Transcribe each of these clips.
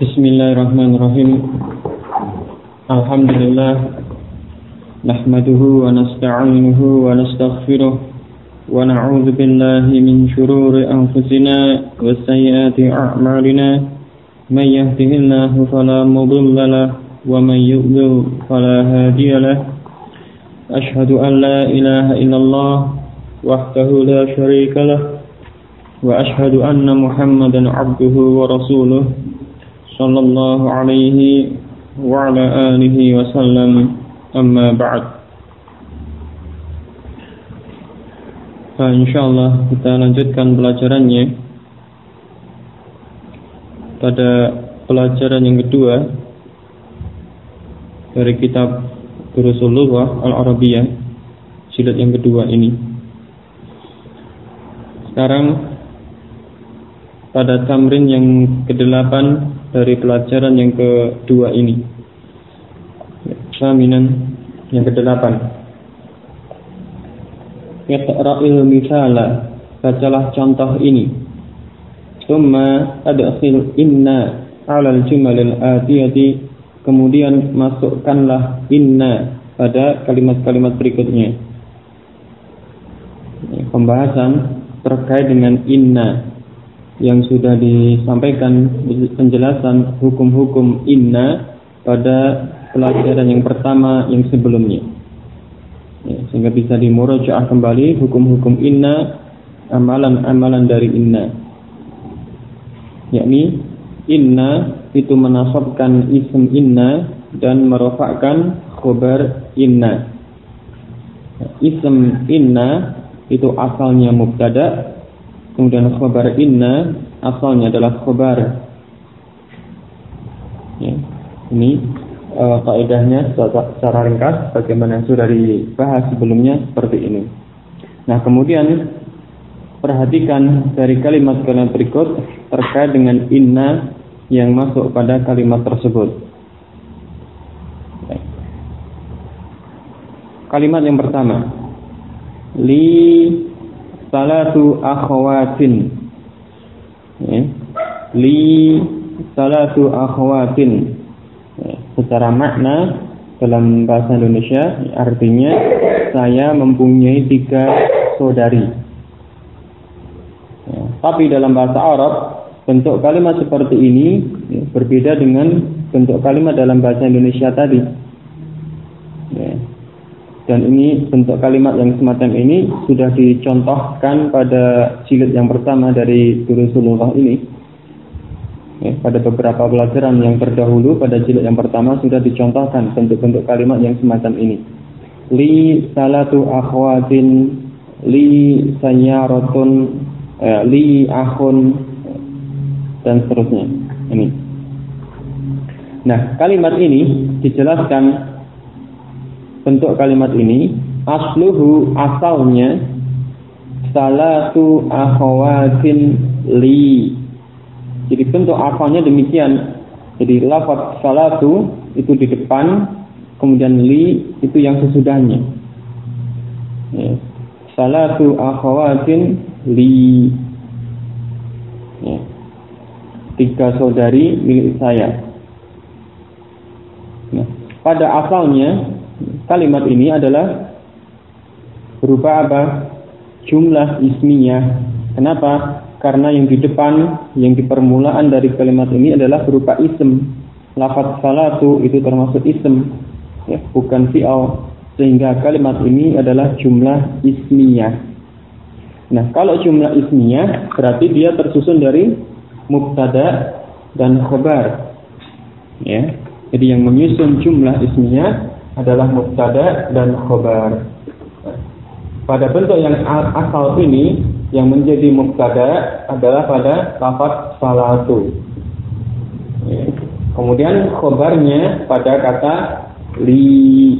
Bismillahirrahmanirrahim. Alhamdulillah nahmaduhu wa nasta'inuhu wa nastaghfiruh wa na'udzu billahi min shururi anfusina wa sayyiati a'malina may yahdihillahu fala mudilla lahu wa may yudlil fala hadiya lahu ashhadu an la ilaha illallah wahdahu la syarika lahu wa ashhadu anna Muhammadan 'abduhu wa rasuluh sallallahu alaihi wa ala alihi wa sallam, amma ba'd. Insyaallah kita lanjutkan pelajarannya pada pelajaran yang kedua dari kitab Durusul Lughah Al-Arabiyah jilid yang kedua ini. Sekarang pada tamrin yang ke-8 dari pelajaran yang kedua ini. Saminan yang ke-8. Iqra'il misala, bacalah contoh ini. Tsumma adkhil inna 'alal jumalil atiyati, kemudian masukkanlah inna pada kalimat-kalimat berikutnya. Pembahasan terkait dengan inna yang sudah disampaikan penjelasan hukum-hukum inna pada pelajaran yang pertama yang sebelumnya, sehingga bisa dimurojaah kembali hukum-hukum inna, amalan-amalan dari inna, yakni inna itu menasabkan ism inna dan merofakkan khobar inna. Ism inna itu asalnya mubtada, kemudian khobar inna asalnya adalah khobar. Ini kaidahnya secara ringkas bagaimana yang sudah dibahas sebelumnya seperti ini. Nah, kemudian perhatikan dari kalimat-kalimat berikut terkait dengan inna yang masuk pada kalimat tersebut. Kalimat yang pertama, li salatu akhawatin. Li salatu akhawatin. Secara makna dalam bahasa Indonesia artinya saya mempunyai 3 saudari. Tapi dalam bahasa Arab bentuk kalimat seperti ini berbeda dengan bentuk kalimat dalam bahasa Indonesia tadi. Dan ini bentuk kalimat yang semacam ini sudah dicontohkan pada jilid yang pertama dari Durusul Lughah ini. Pada beberapa pelajaran yang terdahulu pada jilid yang pertama sudah dicontohkan bentuk-bentuk kalimat yang semacam ini. Li salatu akhwatin, li sayyaratun, li akhun, dan seterusnya. Ini. Nah, kalimat ini dijelaskan bentuk kalimat ini asluhu, asalnya salatu akhwatin li. Jadi bentuk asalnya demikian. Jadi lafaz salatu itu di depan, kemudian li itu yang sesudahnya. Salatu akhawatin li. 3 saudari milik saya. Nah, pada asalnya kalimat ini adalah berupa apa? Jumlah ismiyah. Kenapa? Karena yang di depan, yang di permulaan dari kalimat ini adalah berupa ism. Lafaz salatu itu termasuk ism, bukan fi'al, sehingga kalimat ini adalah jumlah ismiyah. Nah, kalau jumlah ismiyah berarti dia tersusun dari mubtada dan khobar. Jadi yang menyusun jumlah ismiyah adalah mubtada dan khobar. Pada bentuk yang asal ini, yang menjadi mubtada adalah pada lafaz salatu. Kemudian khobarnya pada kata li.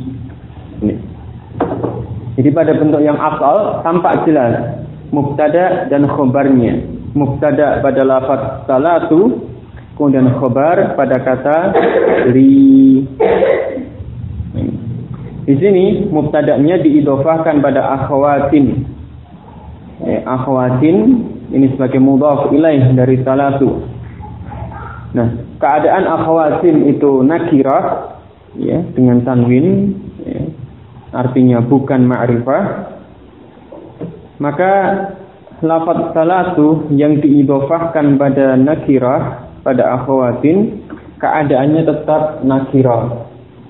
Jadi pada bentuk yang asal tampak jelas mubtada dan khobarnya. Mubtada pada lafaz salatu, kemudian khobar pada kata li. Di sini mubtada'nya diidhofahkan pada akhwatin. Akhwatin ini sebagai mudhaf ilaih dari salatu. Nah, keadaan akhawatin itu nakirah, ya, dengan tanwin, ya, artinya bukan ma'rifah, maka lafaz salatu yang diidhofahkan pada nakirah, pada akhawatin, keadaannya tetap nakirah.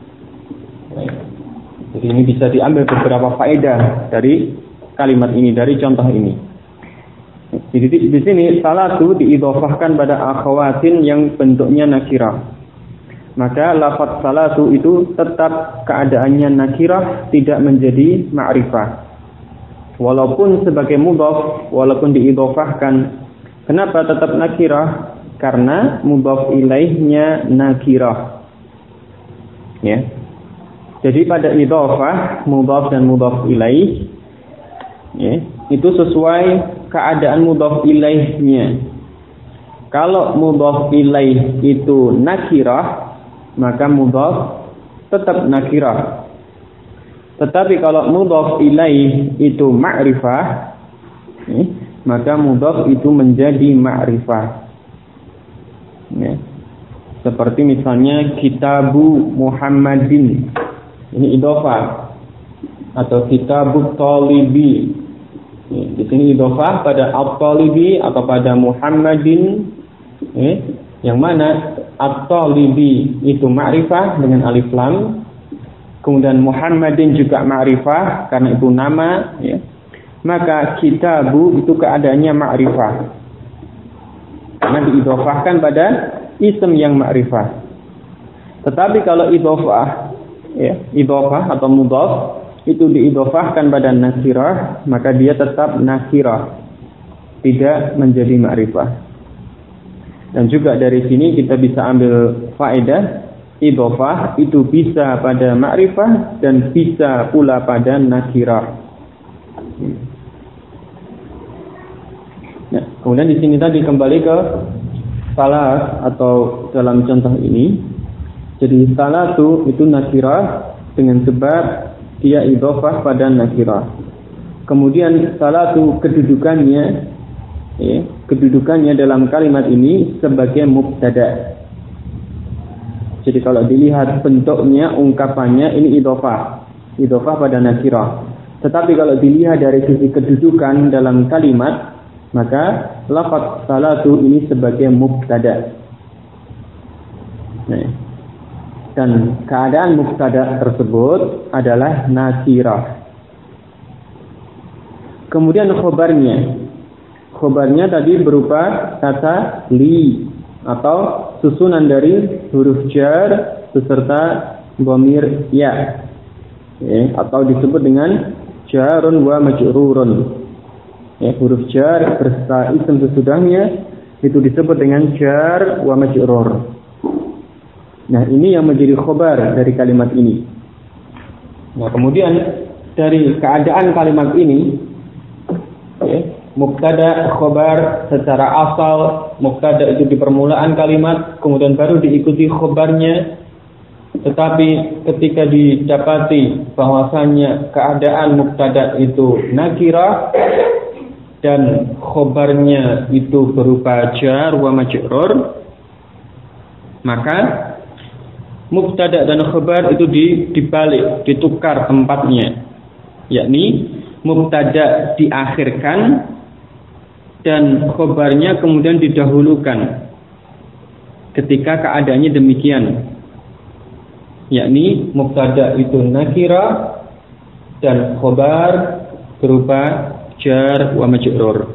Jadi ini bisa diambil beberapa faedah dari kalimat ini, dari contoh ini. Jadi di sini salatu diidhofahkan pada akhawatin yang bentuknya nakirah. Maka lafaz salatu itu tetap keadaannya nakirah, tidak menjadi ma'rifah. Walaupun sebagai mudhaf, walaupun diidhofahkan. Kenapa tetap nakirah? Karena mudhaf ilaihnya nakirah. Ya. Jadi pada idhofah, mudhaf dan mudhaf ilaih, ya, itu sesuai keadaan mudhaf ilaihnya. Kalau mudhaf ilaih itu nakirah, maka mudhaf tetap nakirah. Tetapi kalau mudhaf ilaih itu ma'rifah, ya, maka mudhaf itu menjadi ma'rifah. Ya. Seperti misalnya kitabu Muhammadin, ini idhofah, atau kitabut talibi. Di sini idhofah pada at-talibi atau pada Muhammadin, yang mana at-talibi itu ma'rifah dengan alif lam, kemudian Muhammadin juga ma'rifah karena itu nama, ya. Maka kitabu itu keadaannya ma'rifah karena diidhofahkan pada isim yang ma'rifah. Tetapi kalau idhofah, ya, idhofah atau mudhaf itu diidhofahkan pada nakirah, maka dia tetap nakirah, tidak menjadi ma'rifah. Dan juga dari sini kita bisa ambil faedah, idhofah itu bisa pada ma'rifah dan bisa pula pada nakirah. Nah, kemudian di sini tadi kembali ke salah, atau dalam contoh ini, jadi salatu itu nakirah dengan sebab dia idhofah pada nakirah. Kemudian salatu kedudukannya, ya, kedudukannya dalam kalimat ini sebagai mubtada. Jadi kalau dilihat bentuknya, ungkapannya, ini idhofah pada nakirah. Tetapi kalau dilihat dari sisi kedudukan dalam kalimat, maka lafaz salatu ini sebagai mubtada. Nah, dan keadaan mubtada tersebut adalah nakirah. Kemudian khobarnya tadi berupa kata li, atau susunan dari huruf jar beserta dhamir ya, atau disebut dengan jarun wa majrurun. Huruf jar beserta isim sesudahnya itu disebut dengan jar wa majrur. Nah, ini yang menjadi khobar dari kalimat ini. Nah, kemudian dari keadaan kalimat ini, mubtada khobar secara asal, mubtada itu di permulaan kalimat, kemudian baru diikuti khobarnya. Tetapi ketika didapati bahwasannya keadaan mubtada itu nakirah dan khobarnya itu berupa jar wa majrur, maka mubtada dan khobar itu dibalik, ditukar tempatnya. Yakni mubtada diakhirkan dan khobarnya kemudian didahulukan ketika keadaannya demikian. Yakni mubtada itu nakirah dan khobar berupa jar wa majrur.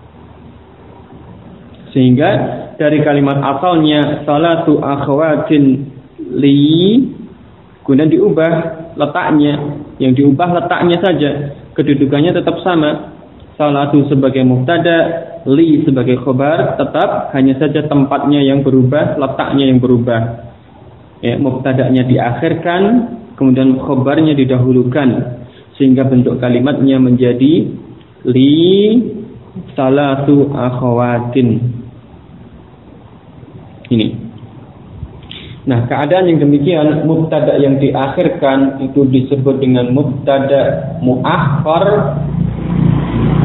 Sehingga dari kalimat asalnya salatu akhawatin li, kemudian diubah letaknya, yang diubah letaknya saja, kedudukannya tetap sama, salatu sebagai mubtada, li sebagai khobar, tetap hanya saja tempatnya yang berubah, letaknya yang berubah. Mubtadanya diakhirkan, kemudian khobarnya didahulukan, sehingga bentuk kalimatnya menjadi li salatu akhawatin. Ini. Nah, keadaan yang demikian, mubtada yang diakhirkan itu disebut dengan mubtada muakhkhar.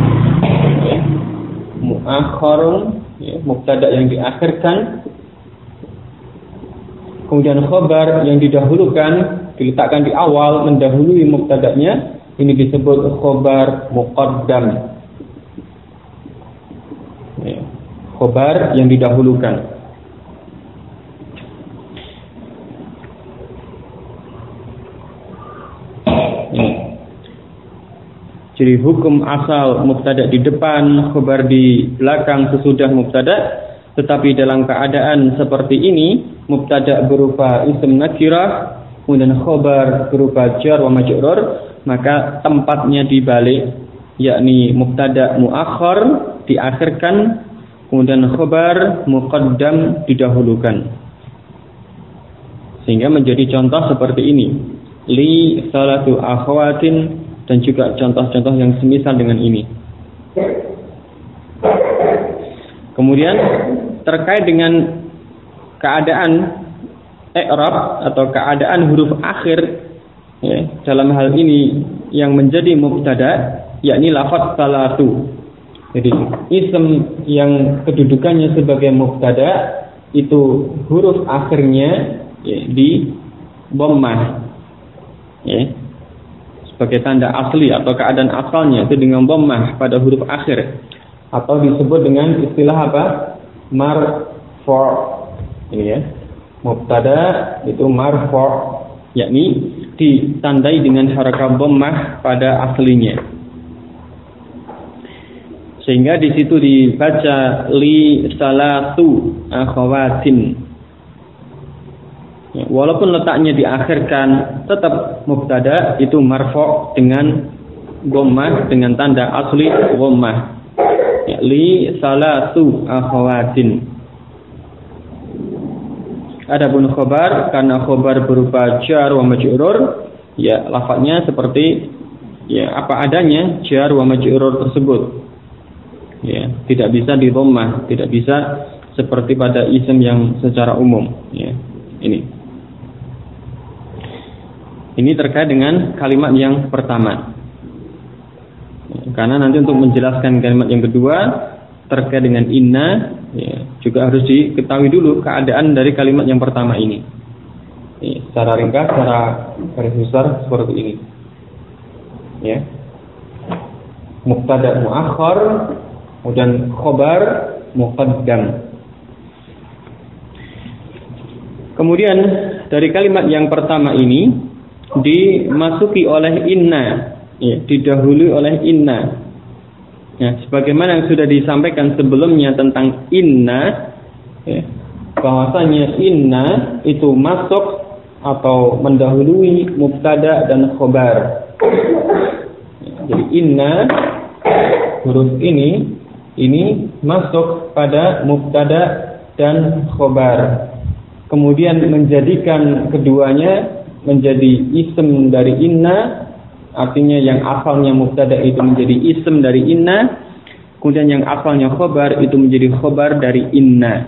Muakhkharun, mubtada yang diakhirkan kemudian khobar yang didahulukan diletakkan di awal mendahului mubtada'nya, ini disebut khobar muqaddam. Khobar yang didahulukan. Jadi hukum asal mubtada di depan, khobar di belakang sesudah mubtada. Tetapi dalam keadaan seperti ini, mubtada berupa ism nakirah, kemudian khobar berupa jar wa majrur, maka tempatnya dibalik, yakni mubtada muakhar diakhirkan, kemudian khobar muqaddam didahulukan. Sehingga menjadi contoh seperti ini. Li salatu akhawatin, dan juga contoh-contoh yang semisal dengan ini. Kemudian terkait dengan keadaan i'rab atau keadaan huruf akhir, ya, dalam hal ini yang menjadi mubtada, yakni lafaz salatu. Jadi ism yang kedudukannya sebagai mubtada itu huruf akhirnya, ya, di dhammah, ya, sebagai tanda asli atau keadaan asalnya itu dengan dhammah pada huruf akhir, atau disebut dengan istilah apa? Marfu'. Ini ya, mubtada itu marfu', yakni ditandai dengan harakat dhammah pada aslinya. Sehingga di situ dibaca li salatu akhawatin. Ya, walaupun letaknya diakhirkan, tetap mubtada itu marfu' dengan dhammah, dengan tanda asli dhammah. Ya, li salatu akhawatin. Adapun khobar, karena khobar berupa jar wa majrur, ya lafadznya seperti, ya, apa adanya jar wa majrur tersebut. Ya, tidak bisa di dhammah, tidak bisa seperti pada ism yang secara umum. Ya, ini terkait dengan kalimat yang pertama. Karena nanti untuk menjelaskan kalimat yang kedua terkait dengan inna, ya, juga harus diketahui dulu keadaan dari kalimat yang pertama ini. Ya, secara ringkas, secara garis besar seperti ini. Ya. Mubtada muakhar, kemudian khobar muqaddam. Kemudian dari kalimat yang pertama ini dimasuki oleh inna, ya, didahului oleh inna. Ya, sebagaimana yang sudah disampaikan sebelumnya tentang inna, ya, bahwasanya inna itu masuk atau mendahului mubtada dan khobar. Ya, jadi inna huruf ini masuk pada mubtada dan khobar. Kemudian menjadikan keduanya menjadi ism dari inna, artinya yang asalnya mubtada itu menjadi ism dari inna, kemudian yang asalnya khobar itu menjadi khobar dari inna.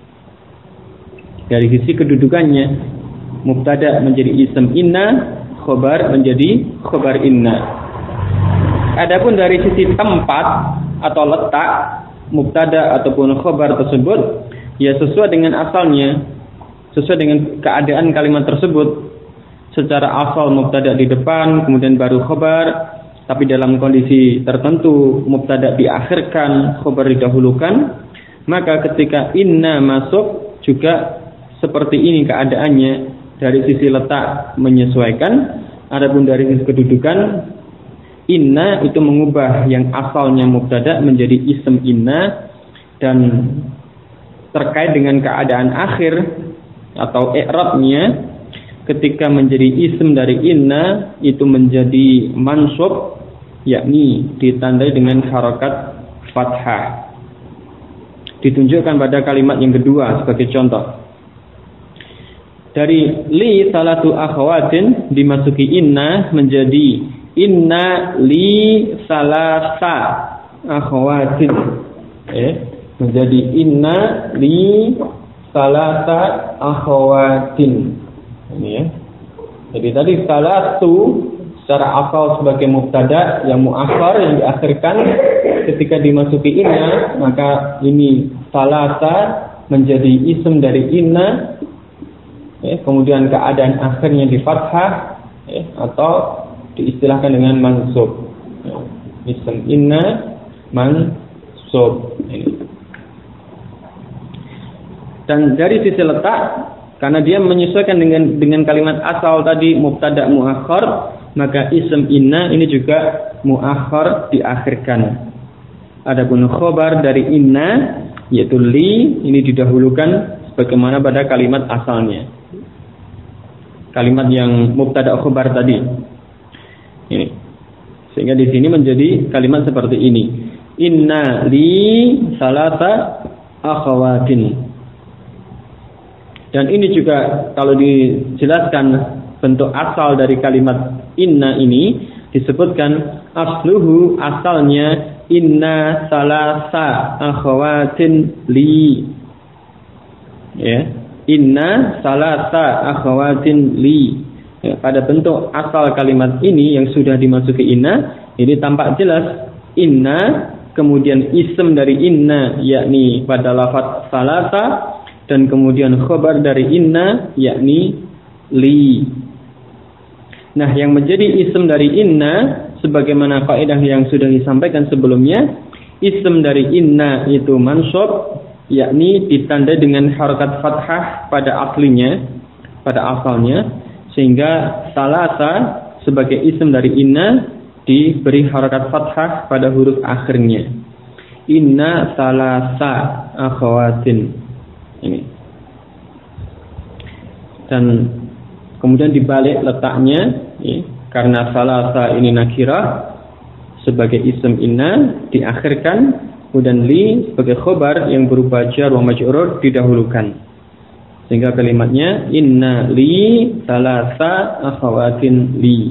Dari sisi kedudukannya, mubtada menjadi ism inna, khobar menjadi khobar inna. Adapun dari sisi tempat atau letak mubtada ataupun khobar tersebut, ya sesuai dengan asalnya, sesuai dengan keadaan kalimat tersebut. Secara asal mubtada di depan, kemudian baru khobar. Tapi dalam kondisi tertentu mubtada diakhirkan, khobar didahulukan. Maka ketika inna masuk juga seperti ini keadaannya. Dari sisi letak menyesuaikan. Adapun dari sisi kedudukan, inna itu mengubah yang asalnya mubtada menjadi ism inna. Dan terkait dengan keadaan akhir atau i'rabnya, ketika menjadi ism dari inna itu menjadi mansub, yakni ditandai dengan harakat fathah. Ditunjukkan pada kalimat yang kedua sebagai contoh. Dari li salatu akhawatin dimasuki inna menjadi inna li salasa akhawatin. Menjadi inna li salasa akhawatin. Ini ya. Jadi tadi salatu secara asal sebagai mubtada yang muakhar yang diakhirkan, ketika dimasuki inna maka ini salasa menjadi ism dari inna, kemudian keadaan akhirnya di fathah, atau diistilahkan dengan mansub. Ism inna mansub. Dan dari sisi letak, karena dia menyesuaikan dengan kalimat asal tadi mubtada muakhar, maka ism inna ini juga muakhar diakhirkan. Adapun khobar dari inna yaitu li ini didahulukan sebagaimana pada kalimat asalnya. Kalimat yang mubtada khobar tadi. Ini. Sehingga di sini menjadi kalimat seperti ini. Inna li salasa akhawatin. Dan ini juga kalau dijelaskan bentuk asal dari kalimat inna ini disebutkan asluhu asalnya inna salasa akhawatin li. Ya, inna salasa akhawatin li. Ya, pada bentuk asal kalimat ini yang sudah dimasuki inna, ini tampak jelas inna, kemudian ism dari inna yakni pada lafaz salasa, dan kemudian khabar dari inna yakni li. Nah, yang menjadi ism dari inna sebagaimana kaidah yang sudah disampaikan sebelumnya, ism dari inna itu mansub yakni ditandai dengan harakat fathah pada aslinya, pada asalnya, sehingga salasa sebagai ism dari inna diberi harakat fathah pada huruf akhirnya. Inna salasa akhawatin. Ini. Dan kemudian dibalik letaknya, karena salasa ini nakirah sebagai ism inna diakhirkan, kemudian li sebagai khobar yang berupa jar wa majrur didahulukan, sehingga kalimatnya inna li salasa akhawatin li.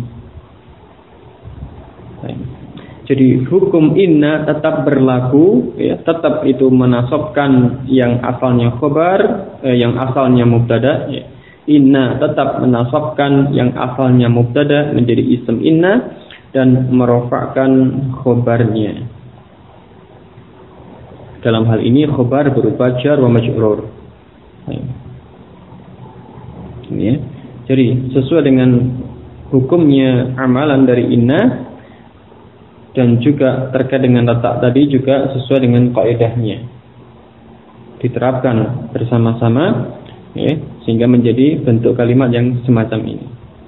Jadi hukum inna tetap berlaku, tetap itu menasabkan yang asalnya khobar, yang asalnya mubtada. Inna tetap menasabkan yang asalnya mubtada menjadi ism inna dan merofakkan khobarnya. Dalam hal ini khobar berupa jar wa majrur. Ya. Jadi sesuai dengan hukumnya amalan dari inna, dan juga terkait dengan letak tadi juga sesuai dengan kaidahnya, diterapkan bersama-sama, sehingga menjadi bentuk kalimat yang semacam ini.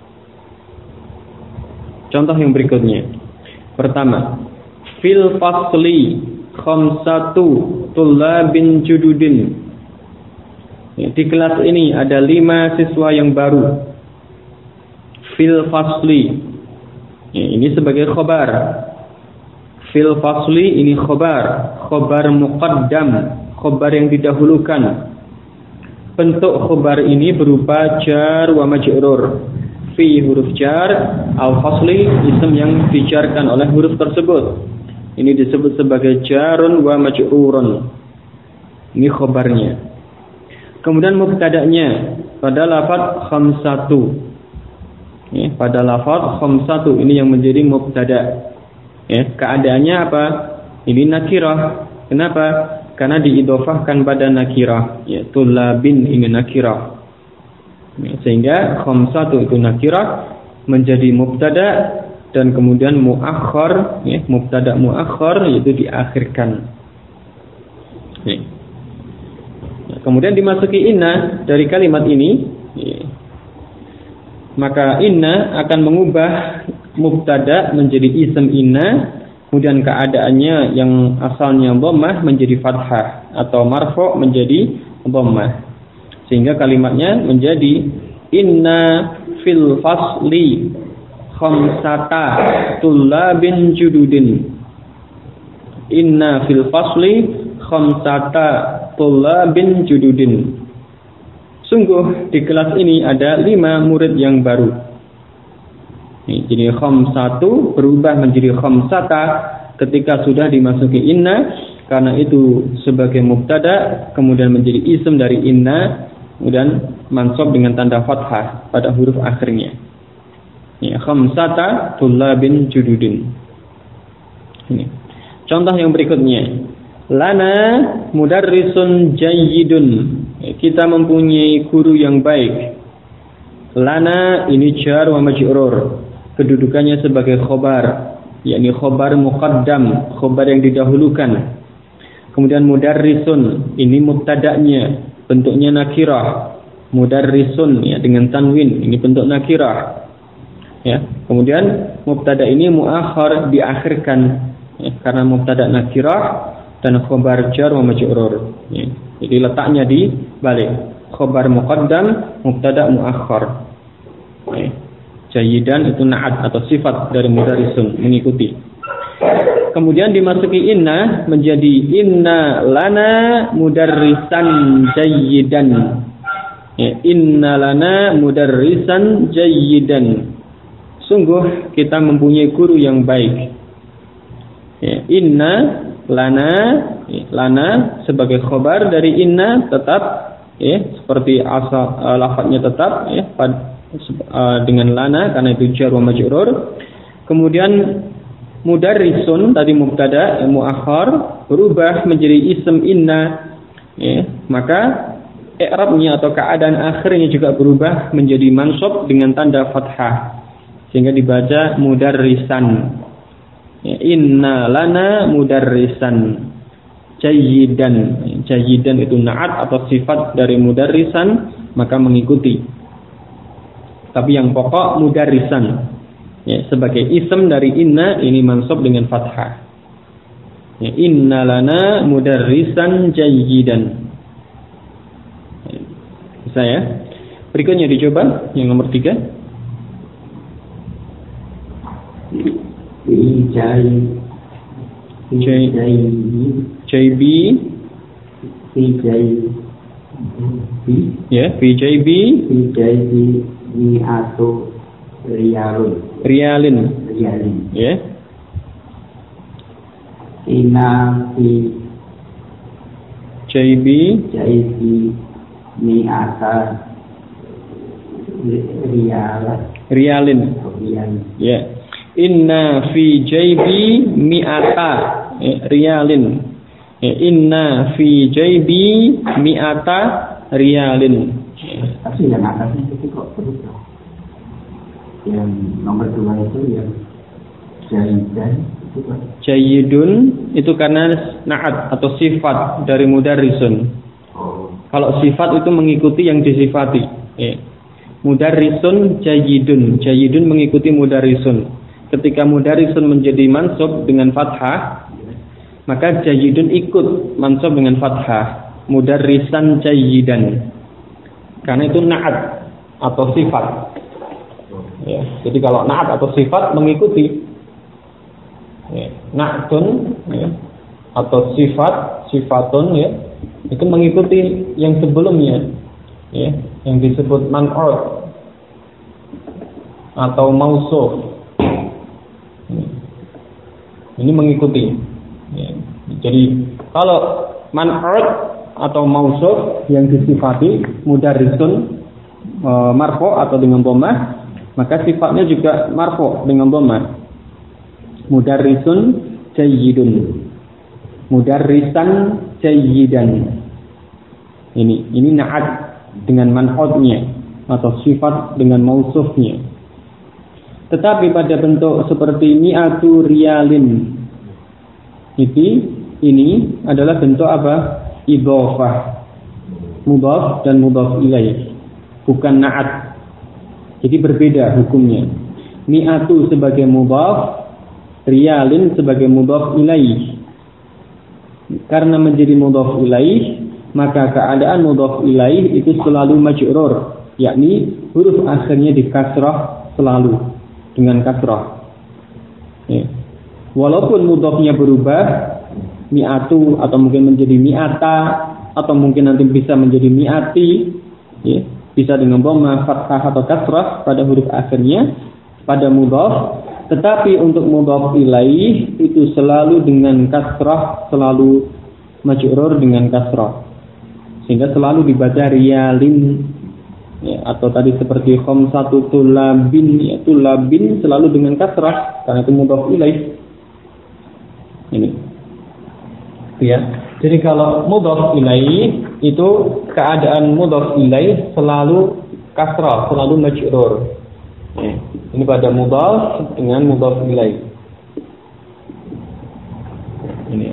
Contoh yang berikutnya. Pertama, fil fasli khamsatu tullabin jududin. Di kelas ini ada 5 siswa yang baru. Fil fasli, ini sebagai khobar. Fil fasli ini khobar muqaddam, khobar yang didahulukan. Bentuk khobar ini berupa jar wa majrur. Fi huruf jar, al fasli ism yang dijarkan oleh huruf tersebut. Ini disebut sebagai jarun wa majrurun. Ini khobarnya. Kemudian mubtada'nya pada lafaz khamsatu. Pada lafaz khamsatu ini yang menjadi mubtada'. Keadaannya apa? Ini nakirah. Kenapa? Karena diidhofahkan pada nakirah. Tullabin ini nakirah. Sehingga khamsatu itu nakirah menjadi mubtada dan kemudian muakhar, mubtada muakhar yaitu diakhirkan. Kemudian dimasuki inna dari kalimat ini, maka inna akan mengubah mubtada menjadi ism inna, kemudian keadaannya yang asalnya dhammah menjadi fathah atau marfu' menjadi dhammah, sehingga kalimatnya menjadi inna fil fasli khamsata tullabin jududin. Inna fil fasli khamsata tullabin jududin. Sungguh di kelas ini ada 5 murid yang baru. Jadi khamsatu berubah menjadi khamsata ketika sudah dimasuki inna, karena itu sebagai mubtada kemudian menjadi ism dari inna, kemudian mansub dengan tanda fathah pada huruf akhirnya. Khamsata tullabin jududin. Ini. Contoh yang berikutnya. Lana mudarrisun jayyidun. Kita mempunyai guru yang baik. Lana ini jar wa majrur, kedudukannya sebagai khobar, yakni khobar muqaddam, khobar yang didahulukan. Kemudian mudarrisun, ini mubtada'nya, bentuknya nakirah. Mudarrisun ya dengan tanwin, ini bentuk nakirah. Ya, kemudian mubtada ini muakhar, diakhirkan ya, karena mubtada nakirah dan khobar jar wa majrur. Ya, jadi letaknya di balik. Khobar muqaddam, mubtada muakhar. Ya. Jayyidan itu na'at atau sifat dari mudarrisun, mengikuti. Kemudian dimasuki inna menjadi inna lana mudarrisan jayyidan. Ya, inna lana mudarrisan jayyidan. Sungguh kita mempunyai guru yang baik. Ya, inna lana, ya, lana sebagai khobar dari inna tetap ya, seperti asal lafadznya tetap ya, dengan lana karena itu jar wa majrur. Kemudian mudarrisun tadi mubtada muakhar berubah menjadi ism inna ya, maka i'rabnya atau keadaan akhirnya juga berubah menjadi mansub dengan tanda fathah sehingga dibaca mudarrisan ya, inna lana mudarrisan jayyidan. Jayyidan itu na'at atau sifat dari mudarrisan, maka mengikuti. Tapi yang pokok mudarrisan ya, sebagai ism dari inna ini mansub dengan fathah ya, inna lana mudarrisan jayyidan. Bisa ya. Berikutnya dicoba yang nomor 3. JB ya, VJB atau Rialin ya. Ina fi JB mi'ata Rialin ya. Inna fi jaybi mi'ata riyalin. Inna fi jaybi mi'ata riyalin. Tapi yang atasnya itu kok berubah. Yang nomor 2 itu yang jayidan itu kan. Jayyidun itu karena na'at atau sifat dari mudarrisun. Kalau sifat itu mengikuti yang disifati. Mudarrisun jayyidun. Jayyidun mengikuti mudarrisun. Ketika mudarrisun menjadi mansub dengan fathah, maka jayyidun ikut mansub dengan fathah. Mudarrisan jayyidan. Karena itu na'at atau sifat. Ya, jadi kalau na'at atau sifat mengikuti ya, na'tun ya, atau sifatun ya, itu mengikuti yang sebelumnya ya, yang disebut man'ut atau mausuf. Ini mengikuti ya. Jadi kalau man'ut atau mausuf yang disifati mudarrisun marfu atau dengan dhammah, maka sifatnya juga marfu dengan dhammah. Mudarrisun jayyidun, mudarrisan jayyidan. Ini na'at dengan man'utnya atau sifat dengan mausufnya. Tetapi pada bentuk seperti mi'atu riyalin ini adalah bentuk apa? Idhofah, mudhaf dan mudhaf ilaih, bukan na'at. Jadi berbeda hukumnya. Mi'atu sebagai mudhaf, riyalin sebagai mudhaf ilaih. Karena menjadi mudhaf ilaih, maka keadaan mudhaf ilaih itu selalu majrur, yakni huruf akhirnya di kasrah selalu dengan kasrah. Ya. Walaupun mudhafnya berubah, mi'atu atau mungkin menjadi mi'ata atau mungkin nanti bisa menjadi mi'ati, ya. Bisa dengan dhamma, fathah atau kasrah pada huruf akhirnya pada mudhaf, tetapi untuk mudhaf ilaih itu selalu dengan kasrah, selalu majrur dengan kasrah. Sehingga selalu dibaca riyalin ya, atau tadi seperti khamsatu tulabin ya, tulabin selalu dengan kasrah karena itu mudhaf ilaih. Ini ya. Jadi kalau mudhaf ilaih itu keadaan mudhaf ilaih selalu kasrah, selalu majrur. Ya, ini pada mudhaf dengan mudhaf ilaih. Ini.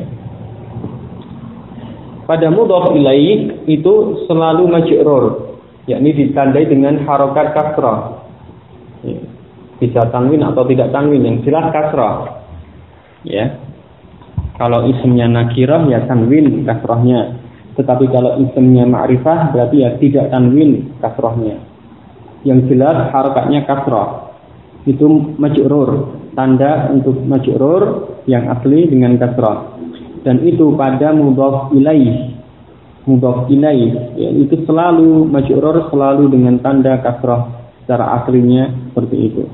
Pada mudhaf ilaih itu selalu majrur, yakni ditandai dengan harokat kasrah. Ya. Bisa tanwin atau tidak tanwin, yang jelas kasrah. Ya. Kalau isimnya nakirah ya tanwin kasrahnya. Tetapi kalau isimnya ma'rifah berarti ya tidak tanwin kasrahnya. Yang jelas harokatnya kasrah. Itu majrur, tanda untuk majrur yang asli dengan kasrah. Dan itu pada mudhaf ilaih. Mudhaf ilaih ya, itu selalu majrur, selalu dengan tanda kasrah secara aslinya seperti itu.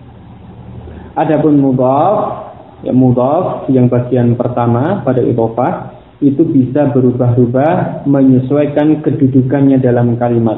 Adapun mudhaf, ya mudhaf yang bagian pertama pada idhofah itu bisa berubah-ubah menyesuaikan kedudukannya dalam kalimat.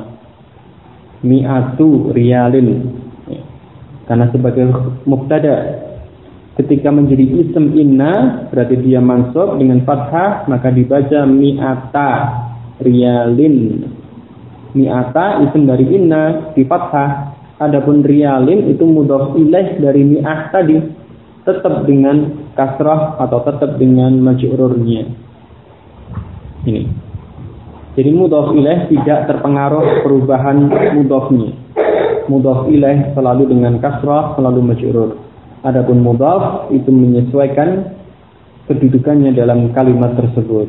Mi'atu riyalin. Ya. Karena sebagai mubtada, ketika menjadi isim inna berarti dia mansub dengan fathah, maka dibaca mi'ata riyalin. Mi'ata isim dari inna di fathah. Adapun riyalin itu mudhaf ilaih dari mi'ah tadi, tetap dengan kasrah atau tetap dengan majrurnya. Ini. Jadi mudhaf ilaih tidak terpengaruh perubahan mudhafnya. Mudhaf ilaih selalu dengan kasrah, selalu majrur. Adapun mudhaf itu menyesuaikan kedudukannya dalam kalimat tersebut.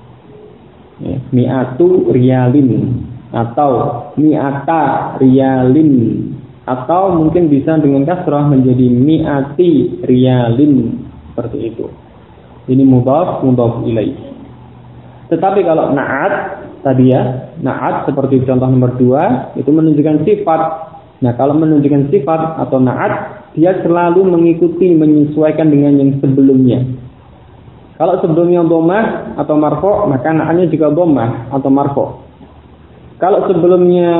Ya, mi'atu riyalin atau mi'ata riyalin, atau mungkin bisa dengan kasrah menjadi mi'ati riyalin, seperti itu. Ini mudhaf ilaih. Tetapi kalau na'at tadi ya, na'at seperti contoh nomor 2 itu menunjukkan sifat. Nah, kalau menunjukkan sifat atau na'at, dia selalu mengikuti, menyesuaikan dengan yang sebelumnya. Kalau sebelumnya dhammah atau marfu', maka na'atnya juga dhammah atau marfu'. Kalau sebelumnya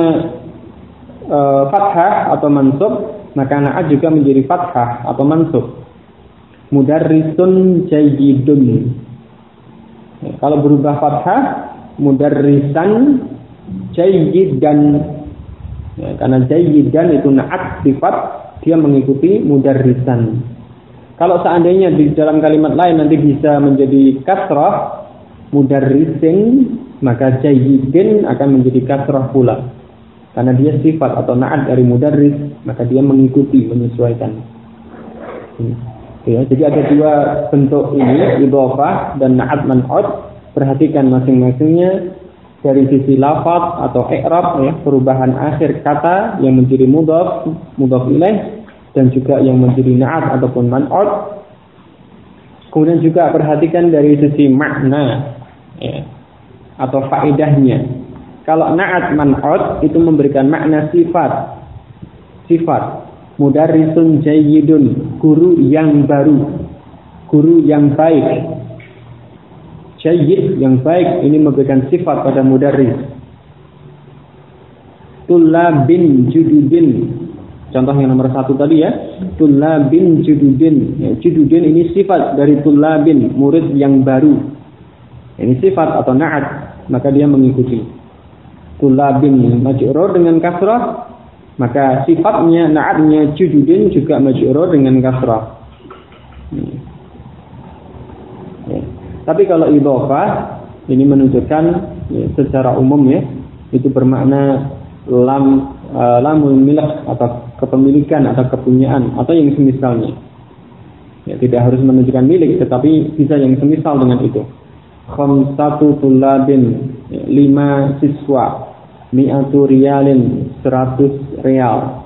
fathah atau mansub, maka na'at juga menjadi fathah atau mansub. Mudarrisun jayyidun. Ya, kalau berubah fathah, mudarrisan jayyidan. Ya, karena jayyidan itu na'at sifat, dia mengikuti mudarrisan. Kalau seandainya di dalam kalimat lain nanti bisa menjadi kasrah mudarrisin, maka jayyidin akan menjadi kasrah pula. Karena dia sifat atau na'at dari mudarris, maka dia mengikuti, menyesuaikan. Ya, jadi ada dua bentuk ini, idhofah dan na'at man'ut. Perhatikan masing-masingnya dari sisi lafaz atau i'rab, ya, perubahan akhir kata yang menjadi mudhaf ilaih, dan juga yang menjadi na'at ataupun man'ut. Kemudian juga perhatikan dari sisi makna, ya, atau faedahnya. Kalau na'at man'ut itu memberikan makna sifat. Mudarrisun jayyidun, guru yang baru, guru yang baik. Jayyid yang baik ini memberikan sifat pada mudarris. Tullabin jududin, contoh yang nomor 1 tadi ya, tullabin jududin. Ya, jududin ini sifat dari tullabin, murid yang baru. Ini sifat atau na'at, maka dia mengikuti. Tullabin majrur dengan kasrah, maka sifatnya, na'atnya jududin juga majrur dengan kasrah. Ya. Tapi kalau idhofah ini menunjukkan, ya, secara umum ya, itu bermakna lamul milk atau kepemilikan atau kepunyaan atau yang semisalnya. Ya, tidak harus menunjukkan milik, tetapi bisa yang semisal dengan itu. Khamsatu tullabin, 5 siswa, mi'atu riyalin, 100 rial.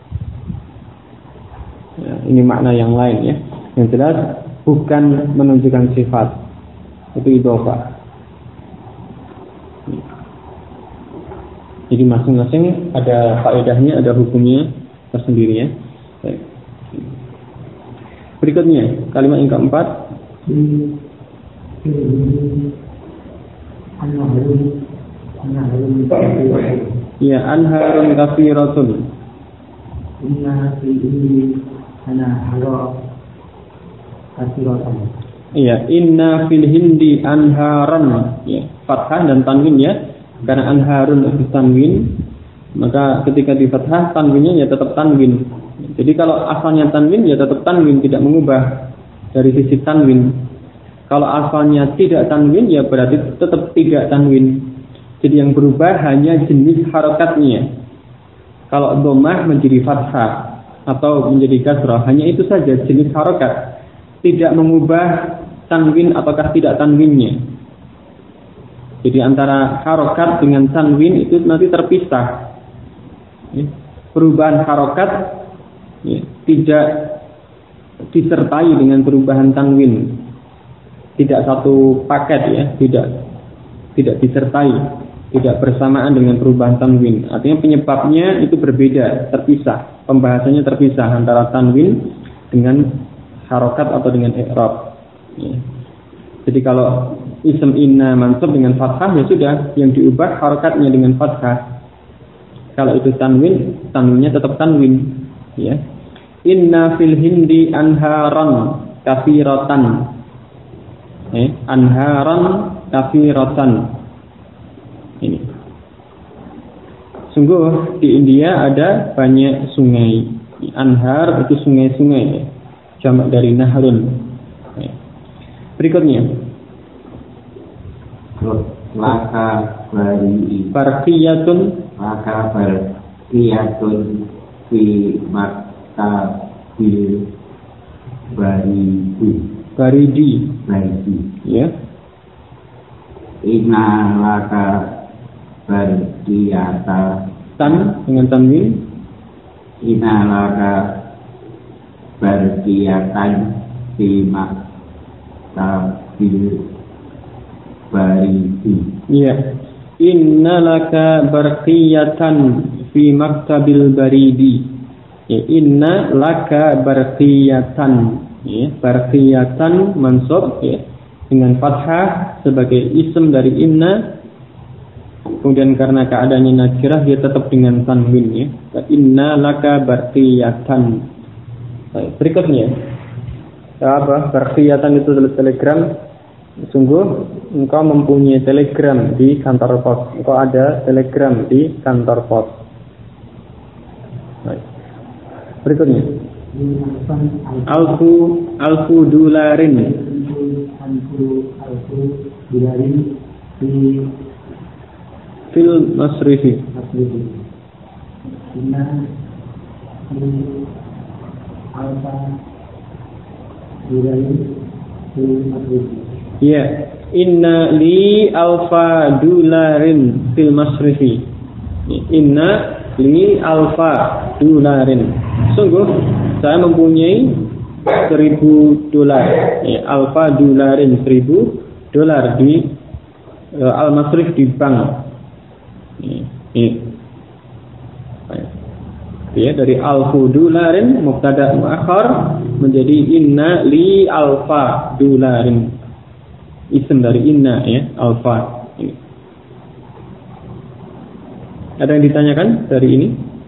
Ya, ini makna yang lain ya. Yang jelas bukan menunjukkan sifat. Itu idhofah. Jadi masing-masing ada faedahnya, ada hukumnya tersendiri ya. Baik. Berikutnya kalimat yang keempat. Ya, anharun kafiratun. Inna fi ini anharun kafiratun. Iya, inna fil hindi anharan, ya, fathah dan tanwin ya. Karena anharun itu tanwin, Maka ketika di fathah tanwinnya ya tetap tanwin. Jadi kalau asalnya tanwin ya tetap tanwin, tidak mengubah dari sisi tanwin. Kalau asalnya tidak tanwin ya berarti tetap tidak tanwin. Jadi yang berubah hanya jenis harokatnya. Kalau dhammah menjadi fathah atau menjadi kasrah, hanya itu saja jenis harokat, tidak mengubah tanwin ataukah tidak tanwinnya. Jadi antara harokat dengan tanwin itu nanti terpisah. Perubahan harokat tidak disertai dengan perubahan tanwin, tidak satu paket ya, tidak disertai, tidak bersamaan dengan perubahan tanwin. Artinya penyebabnya itu berbeda, terpisah, pembahasannya terpisah antara tanwin dengan harokat atau dengan i'rab. Jadi kalau ism inna mansub dengan fathah ya sudah, yang diubah harokatnya dengan fathah. Kalau itu tanwin, tanwinnya tetap tanwin. Ya. Inna fil hindi anharan kafiratan. Anharan kafiratan. Ini. Sungguh di India ada banyak sungai. Anhar itu sungai-sungai. Jamak dari nahrun. Berikutnya. Laka barqiyatun fi maktabil baridi ya. Inna laka bardiyata tan dengan tanwin. Inna laka bardiyatan fi maktabil baridi. Iya. Inna laka barqiyatan fi maktabil baridi. Ya, inna laka barqiyatan. Ya, barqiyatan mansub ya, dengan fathah sebagai isim dari inna. Kemudian karena keadaannya nakirah dia tetap dengan tanwin ya. Inna laka barqiyatan. Baik, berikutnya. Apa? Barqiyatan itu telegram. Sungguh engkau mempunyai telegram di kantor pos. Engkau ada telegram di kantor pos. Baik. Berikutnya. Alfu dolarin. Fil masrifi. Ya, inna li alfa dolarin fil masrifi. Inna li alfa dolarin. Sungguh saya mempunyai $1,000. Ya, alfa dolarin $1,000 di al-masrif di bank. Ya, dari alfu dolarin mubtada muakhar menjadi inna li alfa dolarin. Isim dari inna ya, alfa. Ini. Ada yang ditanyakan dari ini?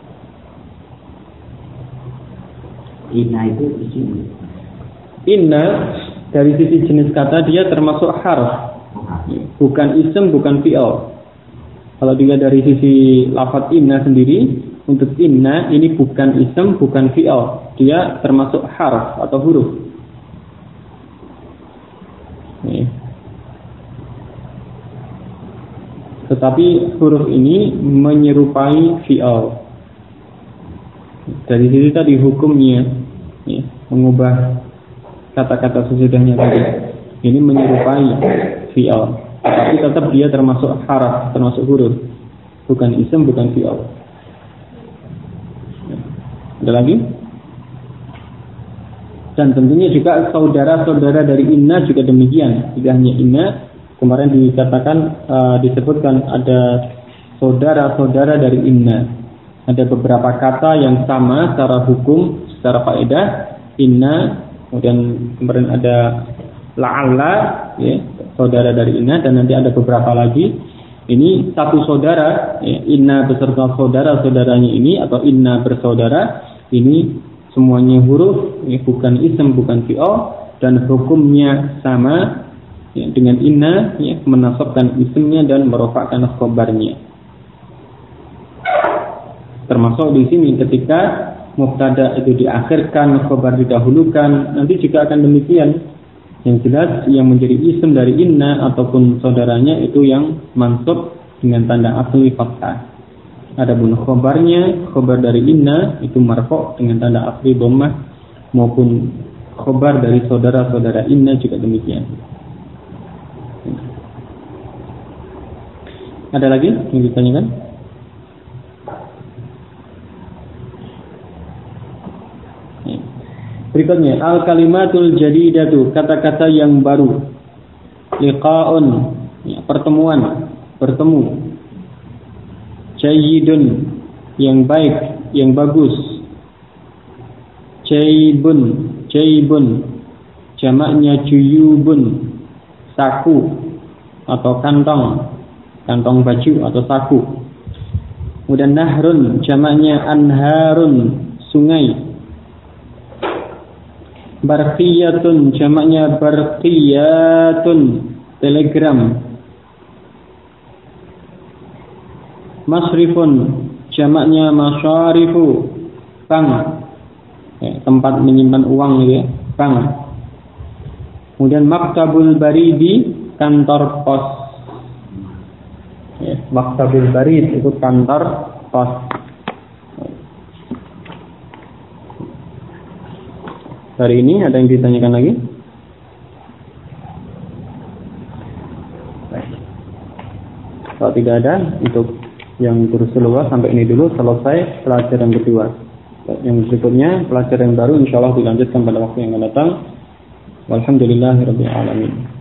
Inna itu isim. Inna dari sisi jenis kata dia termasuk harf. Bukan isim, bukan fi'il. Kalau dilihat dari sisi lafaz inna sendiri, untuk inna ini bukan isim, bukan fi'il. Dia termasuk harf atau huruf. Tetapi huruf ini menyerupai fi'il. Dari sisi tadi hukumnya ya, mengubah kata-kata sesudahnya tadi. Ini menyerupai fi'il, tapi tetap dia termasuk harf, termasuk huruf. Bukan isim, bukan fi'il. Ada lagi? Dan tentunya juga saudara-saudara dari inna juga demikian. Tidak hanya inna. Kemarin dikatakan disebutkan ada saudara-saudara dari inna. Ada beberapa kata yang sama secara hukum, secara faedah. Inna, kemudian kemarin ada la'alla, ya, saudara dari inna, dan nanti ada beberapa lagi. Ini satu saudara, ya, inna beserta saudara-saudaranya ini atau inna bersaudara. Ini semuanya huruf, ya, bukan isim, bukan fi'il, dan hukumnya sama. Ya, dengan inna ya, menasabkan isimnya dan merofakkan khobarnya. Termasuk di sini ketika mubtada itu diakhirkan, khabar didahulukan, nanti juga akan demikian. Yang jelas yang menjadi isim dari inna ataupun saudaranya itu yang mansub dengan tanda asli fathah. Adapun khabarnya, khabar dari inna itu marfu' dengan tanda asli dhammah, maupun khabar dari saudara-saudara inna juga demikian. Ada lagi yang ditanyakan? Berikutnya, al-kalimatul jadidatu, kata-kata yang baru. Liqa'un, pertemuan, bertemu. Jayyidun, yang baik, yang bagus. Jaybun, jamaknya juyubun, saku atau kantong baju atau saku. Kemudian nahrun, jamaknya anharun, sungai. Barqiyatun, jamaknya barqiyatun, telegram. Masrifun, jamaknya masyarifu, bank, tempat menyimpan uang gitu ya, bank. Kemudian maktabul baridi, kantor pos. Maktabul barid itu kantor pos. Hari ini ada yang ditanyakan lagi? Baik. Kalau tidak ada, untuk yang Rasulullah sampai ini dulu selesai pelajaran kedua. Yang berikutnya pelajaran baru insyaallah dilanjutkan pada waktu yang akan datang. Walhamdulillahirabbil alamin.